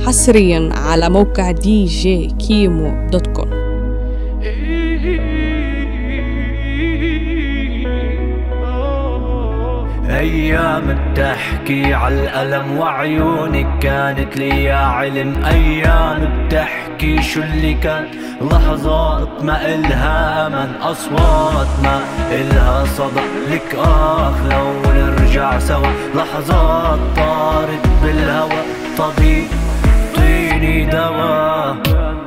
حصريا على موقع djkimo.com. أيام بتحكي عالألم وعيونك كانت لي يا علم. أيام بتحكي شو اللي كان، لحظات ما إلها أمل، أصوات ما إلها صدى. لك لو نرجع سوا، لحظات طارت بالهوى. طبيب طيني دوا،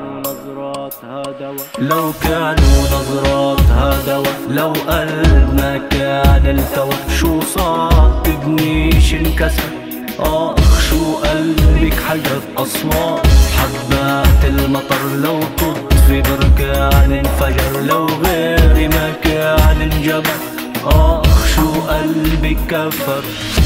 لو كانوا نظراتها دوا. لو قلبنا كان التوى، شو صار تبنيش انكسر. شو قلبك حجر أصوات حبات المطر. لو تطفي بركان انفجر، لو غيري ما كان انجبر. شو قلبك كفر.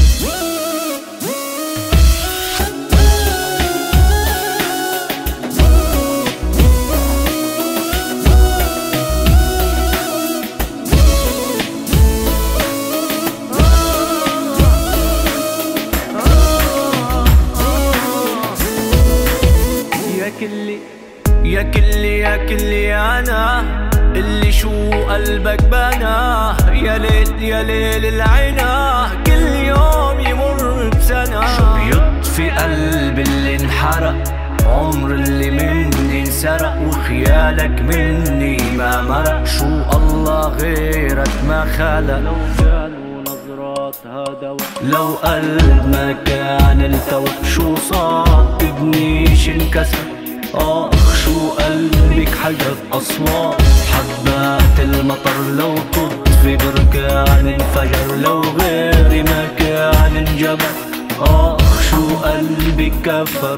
يا كلي أنا اللي شو قلبك بنا. يا ليل العنا، كل يوم يمر بسنة. شو بيطفي قلب اللي انحرق، عمر اللي مني انسرق. وخيالك مني ما مرق، شو الله غيرك ما خلق. لو كانوا نظراتها دوا، لو قلب ما كان التوى. شو صار تبنيش انكسر. شو قلبك حجر أصوات حبات المطر. لو تطفي بركان انفجر، لو غيري ما كان انجبر. شو قلبك كفر.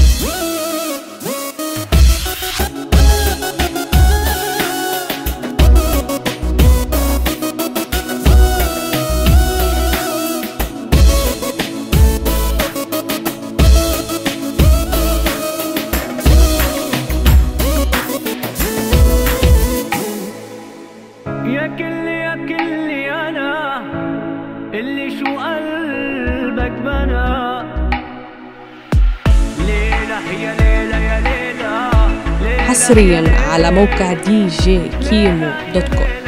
يا كلي أنا اللي شو قلبك بنا. ليلة يا ليلة يا ليلة. حصريا على موقع djkimo.com.